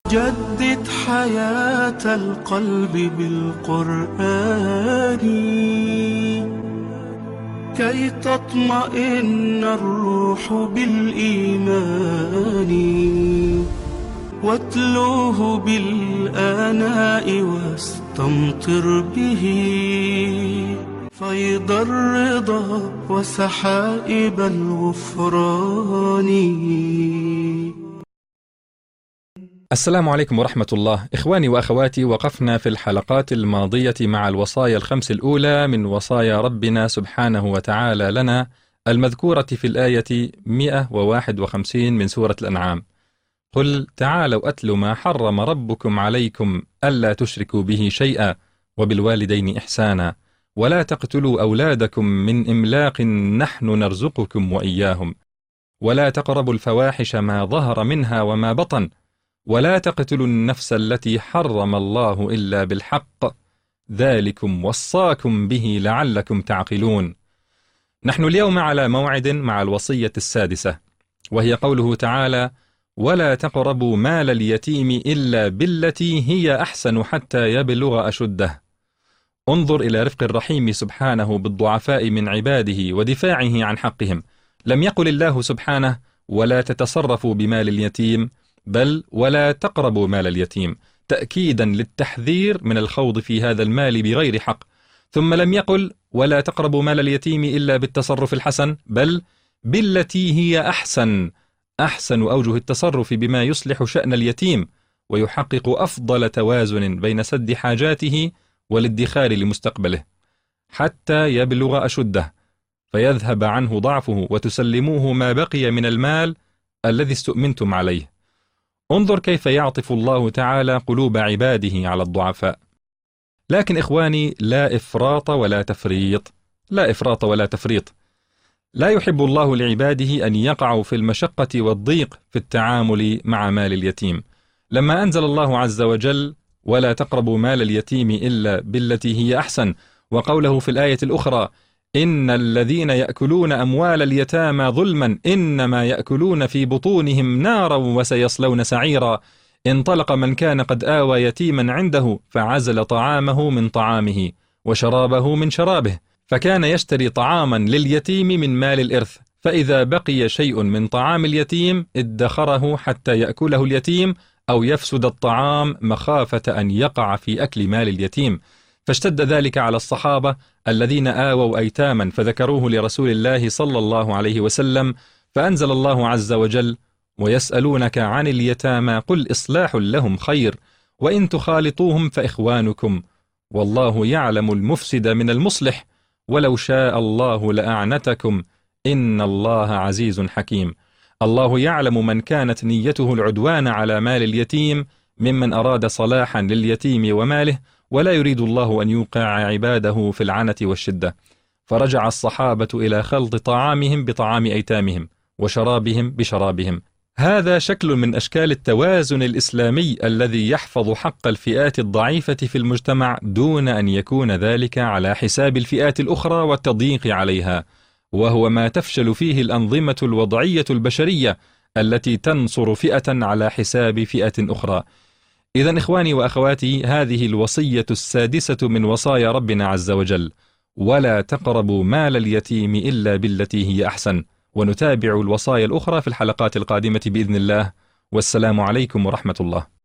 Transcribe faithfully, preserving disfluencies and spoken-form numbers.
جدد حياة القلب بالقرآن كي تطمئن الروح بالإيمان، واتلوه بالآناء واستمطر به فيض الرضا وسحائب الغفران. السلام عليكم ورحمة الله. إخواني وأخواتي، وقفنا في الحلقات الماضية مع الوصايا الخمس الأولى من وصايا ربنا سبحانه وتعالى لنا المذكورة في الآية مئة وواحد وخمسين من سورة الأنعام: قل تعالوا أتل ما حرم ربكم عليكم ألا تشركوا به شيئا وبالوالدين إحسانا ولا تقتلوا أولادكم من إملاق نحن نرزقكم وإياهم ولا تقربوا الفواحش ما ظهر منها وما بطن ولا تقتلوا النفس التي حرم الله إلا بالحق ذلكم وصاكم به لعلكم تعقلون. نحن اليوم على موعد مع الوصية السادسة، وهي قوله تعالى: ولا تقربوا مال اليتيم إلا بالتي هي أحسن حتى يبلغ أشده. انظر إلى رفق الرحيم سبحانه بالضعفاء من عباده ودفاعه عن حقهم. لم يقل الله سبحانه: ولا تتصرفوا بمال اليتيم، بل ولا تقربوا مال اليتيم، تأكيدا للتحذير من الخوض في هذا المال بغير حق. ثم لم يقل: ولا تقربوا مال اليتيم إلا بالتصرف الحسن، بل بالتي هي أحسن، أحسن أوجه التصرف بما يصلح شأن اليتيم ويحقق أفضل توازن بين سد حاجاته والادخار لمستقبله حتى يبلغ أشده فيذهب عنه ضعفه وتسلموه ما بقي من المال الذي استؤمنتم عليه. انظر كيف يعطف الله تعالى قلوب عباده على الضعفاء. لكن إخواني، لا إفراط ولا تفريط، لا إفراط ولا تفريط. لا يحب الله لعباده أن يقعوا في المشقة والضيق في التعامل مع مال اليتيم. لما أنزل الله عز وجل: ولا تقربوا مال اليتيم إلا بالتي هي أحسن، وقوله في الآية الأخرى: إن الذين يأكلون أموال اليتامى ظلما إنما يأكلون في بطونهم نارا وسيصلون سعيرا، انطلق من كان قد آوى يتيما عنده فعزل طعامه من طعامه وشرابه من شرابه، فكان يشتري طعاما لليتيم من مال الإرث، فإذا بقي شيء من طعام اليتيم ادخره حتى يأكله اليتيم أو يفسد الطعام مخافة أن يقع في أكل مال اليتيم. فاشتد ذلك على الصحابة الذين آووا أيتاما فذكروه لرسول الله صلى الله عليه وسلم، فأنزل الله عز وجل: ويسألونك عن اليتامى قل إصلاح لهم خير وإن تخالطوهم فإخوانكم والله يعلم المفسد من المصلح ولو شاء الله لأعنتكم إن الله عزيز حكيم. الله يعلم من كانت نيته العدوان على مال اليتيم ممن أراد صلاحا لليتيم وماله، ولا يريد الله أن يوقع عباده في العنة والشدة. فرجع الصحابة إلى خلط طعامهم بطعام أيتامهم وشرابهم بشرابهم. هذا شكل من أشكال التوازن الإسلامي الذي يحفظ حق الفئات الضعيفة في المجتمع دون أن يكون ذلك على حساب الفئات الأخرى والتضييق عليها، وهو ما تفشل فيه الأنظمة الوضعية البشرية التي تنصر فئة على حساب فئة أخرى. إذن إخواني وأخواتي، هذه الوصية السادسة من وصايا ربنا عز وجل: ولا تقربوا مال اليتيم إلا بالتي هي أحسن. ونتابع الوصايا الأخرى في الحلقات القادمة بإذن الله. والسلام عليكم ورحمة الله.